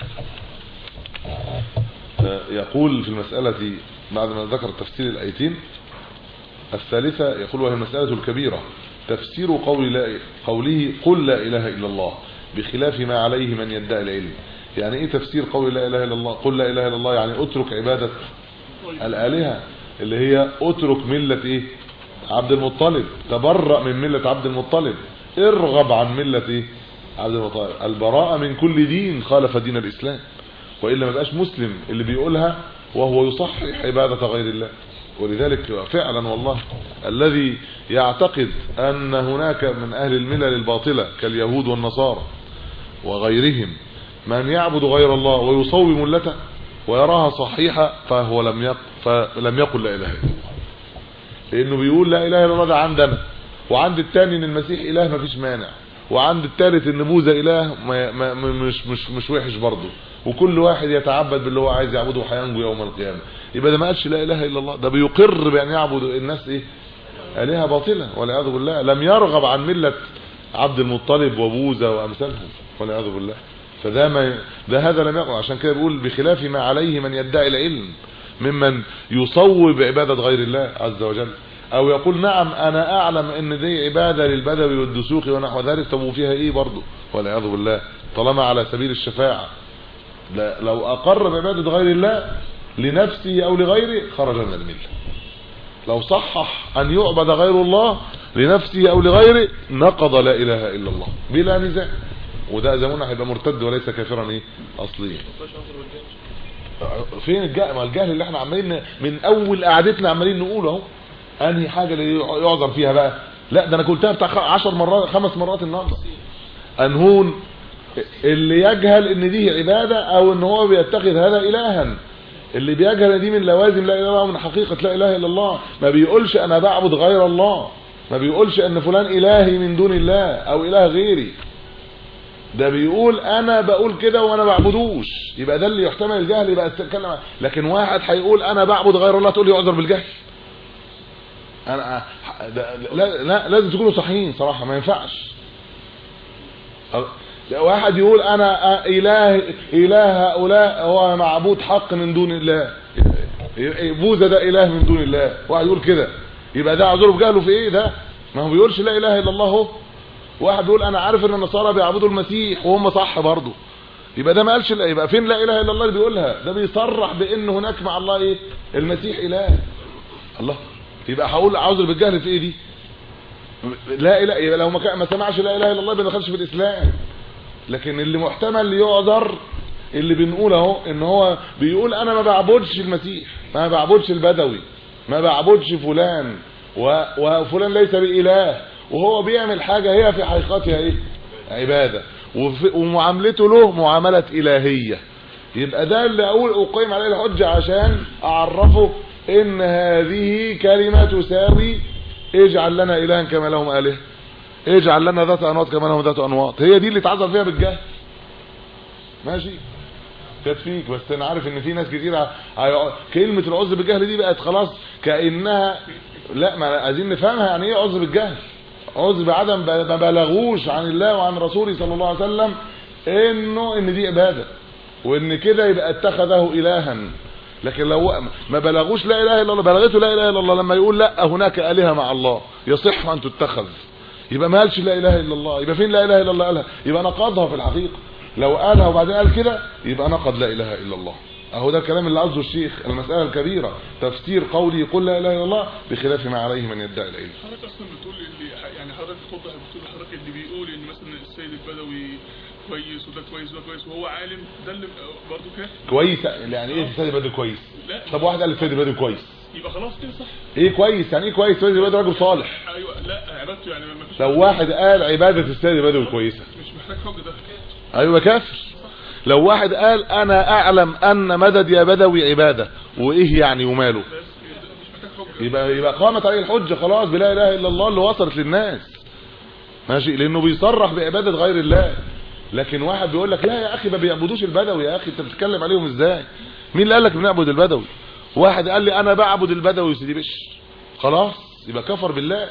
يقول في المساله بعد ما ذكر تفسير الايتين الثالثه، يقول وهي المساله الكبيره تفسير قول لا قوله قل لا اله الا الله بخلاف ما عليه من يدعي العلم. يعني ايه تفسير قول لا اله الا الله؟ قل لا اله الا الله يعني اترك عباده الالهه، اللي هي اترك مله ايه عبد المطلب، تبرأ من مله عبد المطلب، ارغب عن مله ايه عبد المطلب. البراءه من كل دين خالف دين الاسلام، والا ما بقاش مسلم اللي بيقولها وهو يصحح عباده غير الله. ولذلك فعلا والله الذي يعتقد ان هناك من اهل الملل الباطله كاليهود والنصارى وغيرهم من يعبد غير الله ويصوم ملته ويراها صحيحه فهو لم يق فلم يقل لا اله الا الله، لانه بيقول لا اله الا الله ده عندنا، وعند الثاني ان المسيح اله ما فيش مانع، وعند الثالث ان موسى اله ما ما مش مش مش وحش برضه، وكل واحد يتعبد باللي هو عايز يعبده وهينجو يوم القيامه. يبقى ده ما قالش لا اله الا الله، ده بيقر بان يعبد الناس ايه الهه باطله والعياذ بالله. لم يرغب عن مله عبد المطلب وبوذا وامثالهم والعياذ بالله. فده ما ده هذا لم يقل. عشان كده بيقول بخلاف ما عليه من يدعي العلم ممن يصوب عباده غير الله عز وجل، او يقول نعم انا اعلم ان دي عباده للبدوي والدسوقي ونحو ذلك، طب وفيها ايه برضه والعياذ بالله طالما على سبيل الشفاعه. لا لو اقر بعباده غير الله لنفسه او لغيره خرج من المله. لو صحح ان يعبد غير الله لنفسه او لغيره نقض لا اله الا الله بلا نزاع، وده زمانه هيبقى مرتد وليس كافرا ايه اصليا. فين الجهل؟ ما الجهل اللي احنا عمالين من اول قعدتنا عمالين نقوله اهو. انهي حاجه اللي يعذر فيها بقى؟ لا ده انا قلتها بتاع عشر مرات خمس مرات النهارده. انهون اللي يجهل ان دي عباده او ان هو بيتخذ هذا الها، اللي بيجهل ان دي من لوازم لا اله الا الله ومن حقيقه لا اله الا الله. ما بيقولش انا بعبد غير الله، ما بيقولش ان فلان الهي من دون الله او اله غيري، ده بيقول انا بقول كده وانا بعبدوش. يبقى ده اللي يحتمل الجهل، يبقى تتكلم. لكن واحد هيقول انا بعبد غير الله تقول لي يعذر بالجهل؟ انا لا, لا لازم تكونوا صحيحين صراحه، ما ينفعش. واحد يقول انا اله اله هؤلاء هو معبود حق من دون الله، بوذا ده اله من دون الله، واحد يقول كده، يبقى ده اعذره بجهله في ايه؟ ده ما هو بيقولش لا اله الا الله اهو. واحد بيقول انا عارف ان النصارى بيعبدوا المسيح وهم صح برضه، يبقى ده ما قالش لا. يبقى فين لا اله الا الله اللي بيقولها؟ ده بيصرح بان هناك مع الله ايه؟ المسيح اله. الله، يبقى هقول اعوذ بالجهل في ايه دي؟ لا اله، يبقى لو ما سمعش لا اله الا الله ما دخلش في الاسلام. لكن اللي محتمل يعذر اللي بنقول اهو، ان هو بيقول انا ما بعبدش المسيح، ما بعبدش البدوي، ما بعبدش فلان، وفلان ليس بإله، وهو بيعمل حاجة هي في حقيقتها ايه؟ عبادة، ومعاملته له معاملة إلهية. يبقى ده اللي اقول اقيم عليه الحجة عشان اعرفه ان هذه كلمة تساوي اجعل لنا إلها كما لهم آله، اجعل لنا ذات انواط كما لهم ذات انواط. هي دي اللي اتعذر فيها بالجهل. ماشي تكفيك. بس انا عارف ان في ناس كتير ع... كلمة العذر بالجهل دي بقت خلاص كأنها، لا ما عايزين نفهمها يعني ايه عذر بالجهل. عذر بعدم ما بلغوش عن الله وعن رسوله صلى الله عليه وسلم انه ان دي عبادة، وان كده يبقى اتخذه الها. لكن لو ما بلغوش لا اله الا الله، بلغته لا اله الا الله لما يقول لا هناك آلهة مع الله يصح ان تتخذ، يبقى ما قالش لا اله الا الله. يبقى فين لا اله الا الله قالها؟ يبقى نقضها في الحقيقة. لو قالها وبعدين قال كده يبقى نقض لا اله الا الله. اهو ده الكلام اللي قصده الشيخ. المسألة الكبيرة تفسير قولي يقول لا اله الا الله بخلاف ما عليه من يدعي العلم. حضرتك اصلا بتقول اللي يعني حضرتك توضح بتقول حضرتك اللي بيقول ان مثلا السيد البدوي كويس وده كويس وده كويس وهو عالم، ده اللي برضه كده كويس. يعني ايه السيد البدوي كويس؟ لا طب واحد قال السيد البدوي كويس يبقى خلاص كده صح. ايه كويس؟ يعني ايه كويس؟ السيد البدوي راجل صالح. ايوه لا عبادته يعني ما فيش. لو واحد قال عبادة السيد البدوي كويسة مش محتاج حجة ده. ايوه كافر. لو واحد قال انا اعلم ان مدد يا بدوي عبادة، وايه يعني وماله؟ يبقى يبقى قامت عليه الحجة خلاص بلا اله الا الله اللي وصلت للناس. ماشي، لانه بيصرح بعبادة غير الله. لكن واحد بيقول لك لا يا اخي ما بيعبدوش البدوي، يا اخي انت بتتكلم عليهم ازاي؟ مين اللي قال لك بنعبد البدوي؟ واحد قال لي انا بعبد البدوي سيدي بش، خلاص يبقى كفر بالله.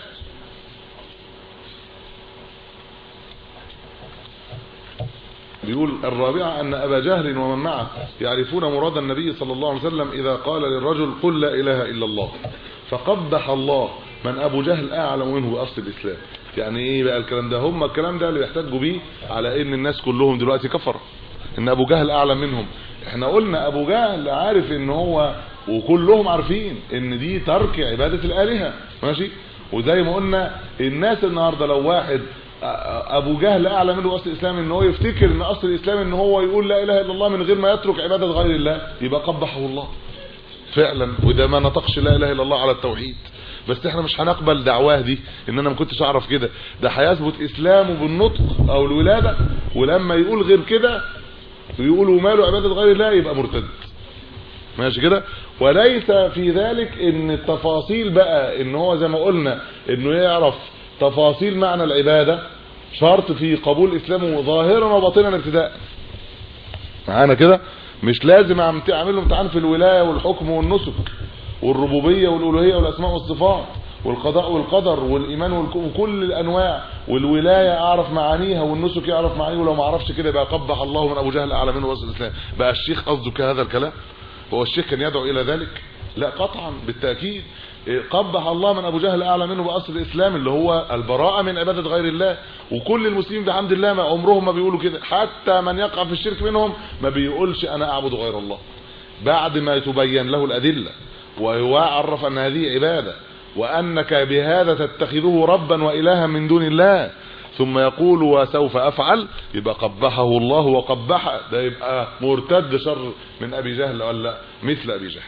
بيقول الرابعة ان ابا جهل ومن معه يعرفون مراد النبي صلى الله عليه وسلم اذا قال للرجل قل لا اله الا الله، فقبح الله من ابو جهل اعلم منه باصل الاسلام. يعني ايه بقى الكلام ده؟ هم الكلام ده اللي بيحتاجوا بيه على ان الناس كلهم دلوقتي كفر، ان ابو جهل اعلم منهم. احنا قلنا ابو جهل عارف ان هو، وكلهم عارفين ان دي ترك عبادة الالهة. ماشي، وزي ما قلنا الناس النهاردة لو واحد ابو جهل اعلم منه اصل الاسلام، ان هو يفتكر ان اصل الاسلام ان هو يقول لا اله الا الله من غير ما يترك عبادة غير الله، يبقى قبحه الله فعلا. وده ما نطقش لا اله الا الله على التوحيد. بس احنا مش هنقبل دعواه دي ان انا ما كنتش اعرف كده. ده هيثبت اسلامه بالنطق او الولادة، ولما يقول غير كده ويقول وماله عبادة غير الله يبقى مرتد. ماشي كده. وليس في ذلك ان التفاصيل بقى ان هو زي ما قلنا انه يعرف تفاصيل معنى العبادة شرط في قبول اسلامه ظاهرا وباطنا ابتداء. معانا كده؟ مش لازم اعمل له امتحان في الولاية والحكم والنسك والربوبية والالوهية والاسماء والصفات والقضاء والقدر والايمان وكل الانواع، والولاية اعرف معانيها والنسك يعرف معانيه، ولو ما اعرفش كده يبقى قبح الله من ابو جهل اعلى منه وصل الاسلام. بقى الشيخ قصده كهذا الكلام؟ هو الشيخ كان يدعو الى ذلك؟ لا قطعا بالتأكيد. قبح الله من ابو جهل اعلى منه باصل الاسلام اللي هو البراءة من عبادة غير الله. وكل المسلمين بحمد الله ما عمرهم ما بيقولوا كده، حتى من يقع في الشرك منهم ما بيقولش انا اعبد غير الله بعد ما تبين له الادلة ويعرف ان هذه عبادة وانك بهذا تتخذه ربا والها من دون الله. ثم يقول وسوف افعل، يبقى قبحه الله وقبح، ده يبقى مرتد شر من ابي جهل ولا مثل ابي جهل.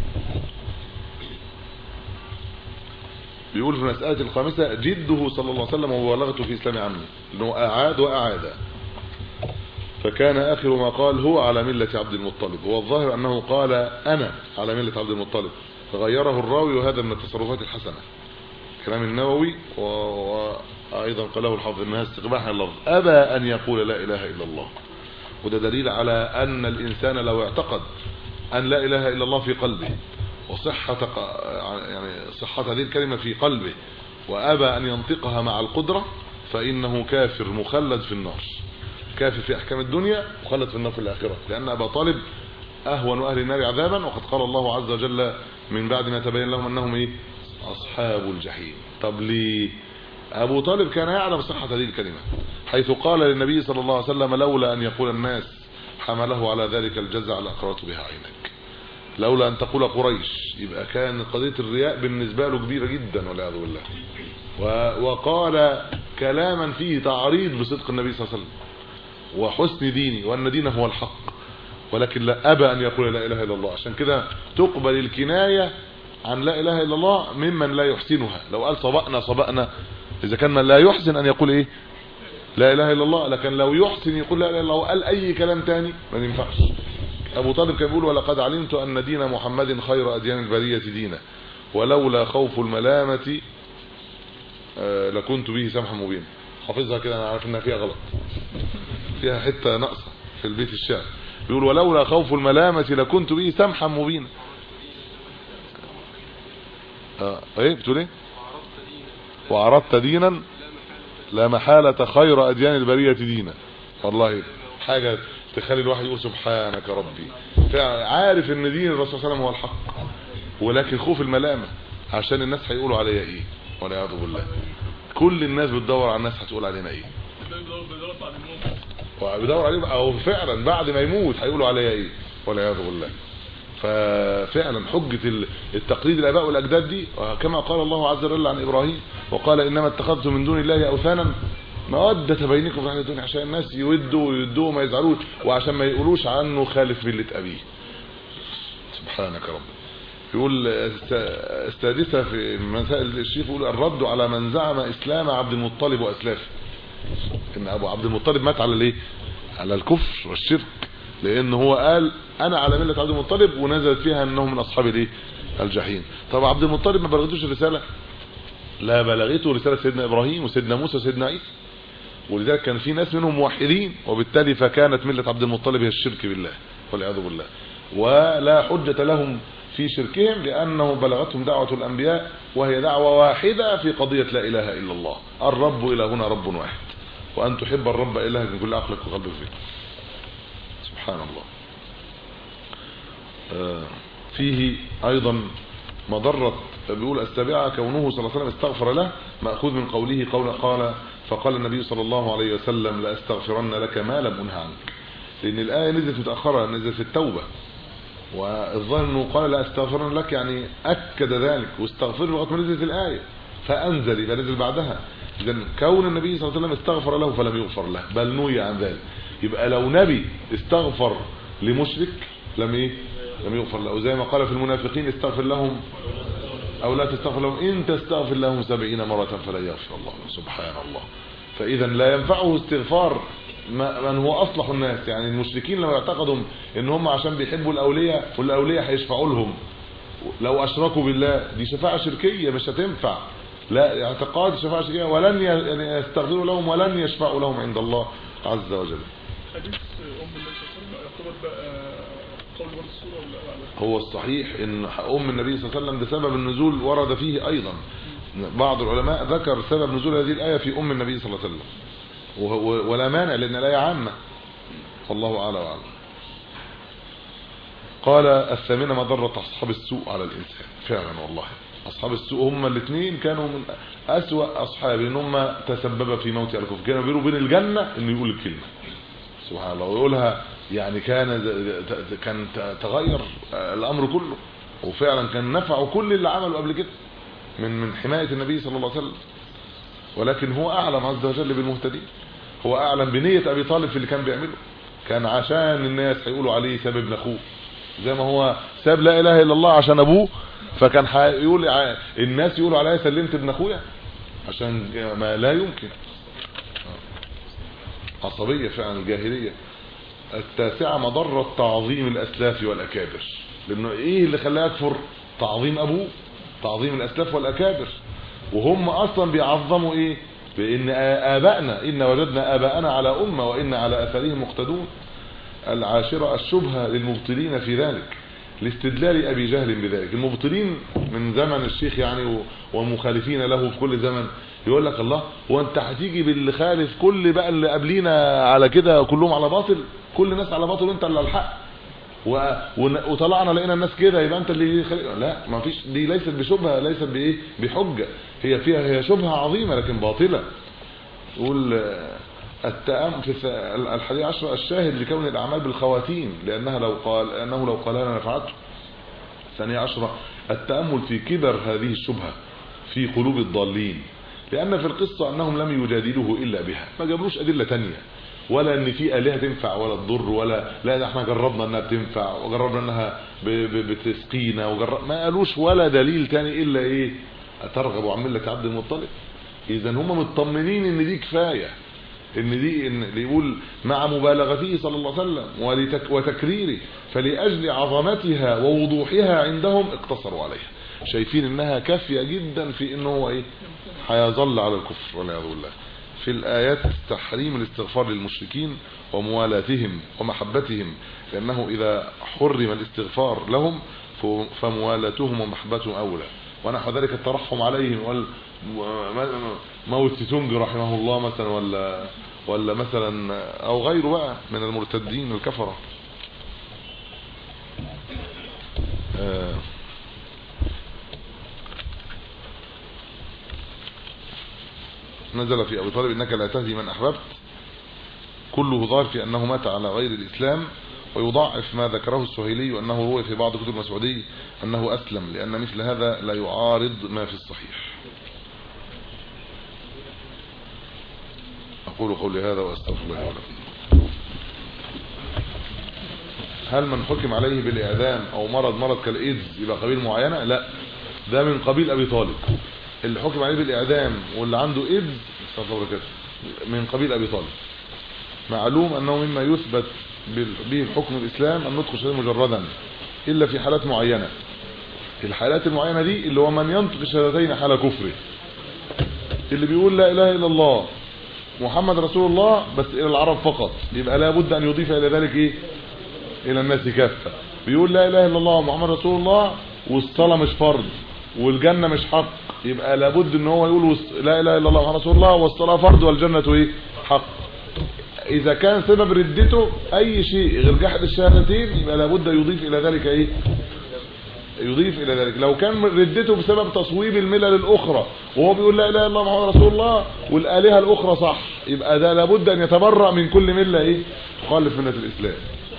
بيقول في المسألة الخامسة جده صلى الله عليه وسلم وبلغته في اسلام عمه، انه اعاد واعاد، فكان اخر ما قال هو على ملة عبد المطلب. هو الظاهر انه قال انا على ملة عبد المطلب، فغيره الراوي، وهذا من التصرفات الحسنة. كلام النووي وايضا قاله الحافظ انها استقباح اللفظ. ابى ان يقول لا اله الا الله، وده دليل على ان الانسان لو اعتقد ان لا اله الا الله في قلبه وصحة يعني صحة هذه الكلمة في قلبه، وابى ان ينطقها مع القدرة، فانه كافر مخلد في النار، كافر في احكام الدنيا مخلد في النار في الاخرة، لان ابا طالب اهون اهل النار عذابا، وقد قال الله عز وجل من بعد ما تبين لهم انهم ايه اصحاب الجحيم. طب ليه؟ ابو طالب كان يعلم صحة هذه الكلمة، حيث قال للنبي صلى الله عليه وسلم لولا ان يقول الناس حمله على ذلك الجزع لاقرت بها عينك، لولا ان تقول قريش، يبقى كان قضية الرياء بالنسبة له كبيرة جدا والعياذ بالله. وقال كلاما فيه تعريض بصدق النبي صلى الله عليه وسلم وحسن ديني، وان دينه هو الحق، ولكن لا ابى ان يقول لا اله الا الله. عشان كده تقبل الكناية عن لا اله الا الله ممن لا يحسنها. لو قال صبأنا صبأنا، اذا كان من لا يحسن ان يقول ايه لا اله الا الله، لكن لو يحسن يقول لا اله الا الله وقال اي كلام تاني ما ينفعش. ابو طالب كان بيقول ولقد علمت ان دين محمد خير اديان البريه دينا، ولولا خوف الملامه آه لكنت به سمحا مبينا. حافظها كده، انا عارف انها فيها غلط، فيها حته ناقصه في البيت الشعر. بيقول ولولا خوف الملامه لكنت به سمحا مبينا. اه ايه بتقول ايه؟ وعرضت دينا لا محالة خير اديان البرية دينا. والله حاجة تخلي الواحد يقول سبحانك ربي، عارف ان دين الرسول صلى الله عليه وسلم هو الحق، ولكن خوف الملامة عشان الناس هيقولوا عليا ايه والعياذ بالله. كل الناس بتدور على الناس هتقول علينا ايه، وبيدور عليه او فعلا بعد ما يموت هيقولوا عليا ايه والعياذ بالله. ففعلا حجة التقليد الاباء والاجداد دي، كما قال الله عز وجل عن ابراهيم وقال انما اتخذتم من دون الله اوثانا مودة بينكم في الحياة الدنيا، عشان الناس يودوا ويدوا وما يزعلوش، وعشان ما يقولوش عنه خالف ملة ابيه. سبحانك رب. يقول السادسة في مسائل الشيخ، يقول الرد على من زعم اسلام عبد المطلب واسلافه، ان ابو عبد المطلب مات على الايه؟ على الكفر والشرك، لان هو قال انا على ملة عبد المطلب، ونزلت فيها انهم من اصحاب الايه؟ الجحيم. طب عبد المطلب ما بلغتوش الرسالة؟ لا، بلغته رسالة سيدنا ابراهيم وسيدنا موسى وسيدنا عيسى، ولذلك كان في ناس منهم موحدين، وبالتالي فكانت ملة عبد المطلب هي الشرك بالله والعياذ بالله، ولا حجة لهم في شركهم، لانه بلغتهم دعوة الانبياء وهي دعوة واحدة في قضية لا اله الا الله، الرب الهنا رب واحد، وان تحب الرب الهك من كل عقلك وقلبك فيه. سبحان الله. آه فيه ايضا مضرة، بيقول السابعة كونه صلى الله عليه وسلم استغفر له، مأخوذ من قوله قول قال فقال النبي صلى الله عليه وسلم لا استغفرن لك ما لم انه عنك، لان الآية نزلت متأخرة، نزلت في التوبة، والظاهر انه قال لا استغفرن لك يعني اكد ذلك، واستغفر لغايه ما نزلت الآية فانزل فنزل بعدها. اذا كون النبي صلى الله عليه وسلم استغفر له فلم يغفر له، بل نهي عن ذلك. يبقى لو نبي استغفر لمشرك لم ايه؟ لم يغفر له، زي ما قال في المنافقين استغفر لهم او لا تستغفر لهم ان تستغفر لهم سبعين مرة فلا يغفر الله. سبحان الله. فاذا لا ينفعه استغفار من هو اصلح الناس، يعني المشركين لو اعتقدوا ان هم عشان بيحبوا الاولياء والاولياء هيشفعوا لهم لو اشركوا بالله، دي شفاعة شركية مش هتنفع، لا اعتقاد شفاعة شركية، ولن يستغفروا لهم ولن يشفعوا لهم عند الله عز وجل. حديث ام النبي صلى الله عليه وسلم يعتبر بقى قول ورد السورة ولا لا؟ هو الصحيح ان ام النبي صلى الله عليه وسلم ده سبب النزول ورد فيه ايضا، بعض العلماء ذكر سبب نزول هذه الآية في ام النبي صلى الله عليه وسلم، ولا مانع لان الآية عامة، والله اعلى واعلم. قال الثامنة مضرة اصحاب السوء على الانسان. فعلا والله اصحاب السوء هم الاثنين كانوا من اسوأ اصحاب، ان هم تسبب في موت الكفر، كانوا بينوا بين الجنة انه يقول الكلمة سبحان الله ويقولها، يعني كان كان تغير الامر كله، وفعلا كان نفعه كل اللي عمله قبل كده من من حماية النبي صلى الله عليه وسلم. ولكن هو اعلم عز وجل بالمهتدين، هو اعلم بنية ابي طالب في اللي كان بيعمله. كان عشان الناس هيقولوا عليه ساب ابن اخوه، زي ما هو ساب لا اله الا الله عشان ابوه، فكان هيقول الناس يقولوا عليه سلمت ابن اخويا، عشان ما لا يمكن. عصبية فعلا الجاهلية. التاسعة مضرة تعظيم الاسلاف والاكابر، لانه ايه اللي خلاه يكفر؟ تعظيم ابوه، تعظيم الاسلاف والاكابر. وهم اصلا بيعظموا ايه؟ بان ابائنا ان وجدنا اباءنا على امه وان على اثارهم مقتدون. العاشرة الشبهة للمبطلين في ذلك، لاستدلال ابي جهل بذلك. المبطلين من زمن الشيخ يعني ومخالفين له في كل زمن يقول لك الله هو انت هتيجي باللي خالف كل بقى اللي قبلينا على كده كلهم على باطل، كل الناس على باطل وانت اللي على الحق، و... وطلعنا لقينا الناس كده يبقى انت اللي خلق. لا ما فيش، دي ليست بشبهه، ليست بايه بحجه، هي فيها هي شبهه عظيمه لكن باطله. يقول التأم في الحادي عشر الشاهد لكون الاعمال بالخواتيم، لانها لو قال انه لو قال انا نفعته. الثانية عشرة التأمل في كبر هذه الشبهه في قلوب الضالين، لان في القصه انهم لم يجادلوه الا بها، ما جابلوش ادله ثانيه، ولا ان في الهه تنفع ولا تضر، ولا لا ده احنا جربنا انها بتنفع وجربنا انها بتسقينا وجرب، ما قالوش ولا دليل تاني الا ايه ترغب عن مله عبد المطلب. اذا هم مطمنين ان دي كفايه، ان دي ان اللي يقول مع مبالغته صلى الله عليه وسلم وتكريره، فلاجل عظمتها ووضوحها عندهم اقتصروا عليها، شايفين انها كافيه جدا في انه هو ايه هيظل على الكفر والعياذ بالله. في الآيات تحريم الاستغفار للمشركين وموالاتهم ومحبتهم، لأنه إذا حرم الاستغفار لهم فموالاتهم ومحبتهم أولى، ونحو ذلك الترحم عليهم. موت تونج رحمه الله مثلا، ولا ولا مثلا أو غيره بقى من المرتدين الكفرة. آه نزل في أبي طالب إنك لا تهدي من أحببت، كله ظاهر في أنه مات على غير الإسلام. ويضاعف ما ذكره السهيلي أنه روي في بعض كتب مسعودي أنه أسلم، لأن مثل هذا لا يعارض ما في الصحيح. أقول قولي هذا وأستغفر الله ولكم. هل من حكم عليه بالإعدام أو مرض مرض كالإيدز يبقى قبيل معينة؟ لا، ده من قبيل أبي طالب. اللي حكم عليه بالإعدام واللي عنده إيدز من قبيل أبي طالب. معلوم أنه مما يثبت به الحكم الإسلام النطق الشهادة مجردا إلا في حالات معينة. الحالات المعينة دي اللي هو من ينطق الشهادتين حال كفره، اللي بيقول لا إله إلا الله محمد رسول الله بس إلى العرب فقط، يبقى لابد أن يضيف إلى ذلك إيه؟ إلى الناس كافة. بيقول لا إله إلا الله محمد رسول الله والصلاة مش فرض والجنة مش حق، يبقى لابد ان هو يقول لا اله الا الله محمد رسول الله والصلاه فرض والجنه ايه حق. اذا كان سبب ردته اي شيء غير جحد الشهادتين يبقى لابد يضيف الى ذلك ايه يضيف الى ذلك. لو كان ردته بسبب تصويب الملل الاخرى وهو بيقول لا اله الا الله محمد رسول الله والالهه الاخرى صح، يبقى ده لابد ان يتبرأ من كل مله ايه تخالف مله الاسلام.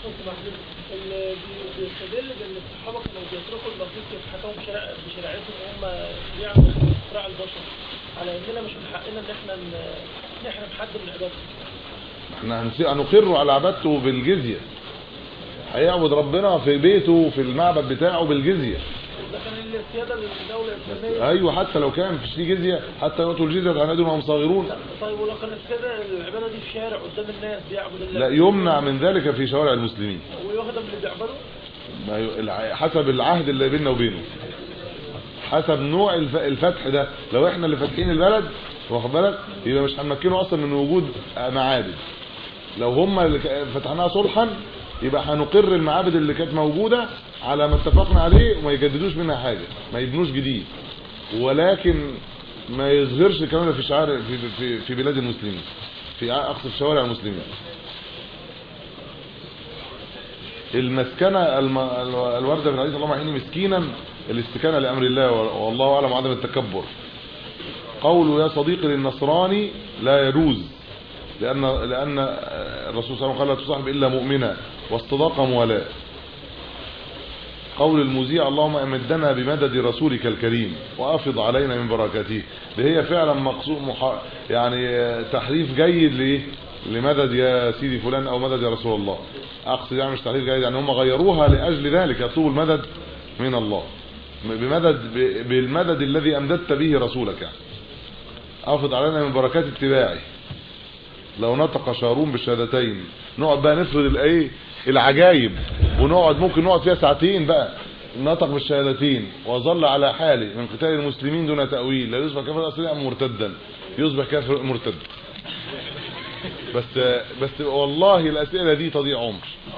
بيستدل بان الصحابه كانوا بيتركوا البسيط يتحكموا بشريعتهم وهم بيعملوا اختراع البشر، على اننا مش من حقنا ان احنا نحرم حد من عبادته. احنا هنقر على عبادته بالجزيه، هيعبد ربنا في بيته في المعبد بتاعه بالجزيه. ده كان السياده للدوله الاسلاميه. ايوه حتى لو كان مفيش فيه جزيه، حتى يعطوا الجزيه عن يدهم وهم صاغرون. طيب ولو كان السياده العباده دي في شارع قدام الناس بيعبد الله، لا يمنع من ذلك في شوارع المسلمين. ويخدم اللي بيعبده حسب العهد اللي بيننا وبينه، حسب نوع الفتح ده. لو احنا اللي فاتحين البلد واخد بالك يبقى مش هنمكنه اصلا من وجود معابد. لو هم اللي فتحناها صلحا يبقى هنقر المعابد اللي كانت موجوده على ما اتفقنا عليه وما يجددوش منها حاجه، ما يبنوش جديد، ولكن ما يظهرش الكلام ده في شعار في في, في بلاد المسلمين، في اقصى شوارع المسلمين. المسكنه الم... الورده من حديث اللهم اعني مسكينا، الاستكانه لامر الله والله اعلم عدم التكبر. قوله يا صديقي للنصراني لا يجوز، لان لان الرسول صلى الله عليه وسلم قال لا تصاحب الا مؤمنا واستضاق موالاه. قول المذيع اللهم امدنا بمدد رسولك الكريم وافض علينا من بركاته، ده هي فعلا مقصود مح... يعني تحريف جيد لايه لمدد يا سيدي فلان او مدد يا رسول الله. اقصد يعني مش تحريف جيد، يعني هم غيروها لاجل ذلك يطلبوا المدد من الله بمدد ب... بالمدد الذي امددت به رسولك. يعني افض علينا من بركات اتباعي. لو نطق شارون بالشهادتين نقعد بقى نفرض الايه العجايب، ونقعد ممكن نقعد فيها ساعتين بقى. نطق بالشهادتين وظل على حاله من قتال المسلمين دون تأويل، لا يصبح كافر اصليا مرتدا، يصبح كافر مرتد. بس بس والله الاسئله دي تضيع عمر.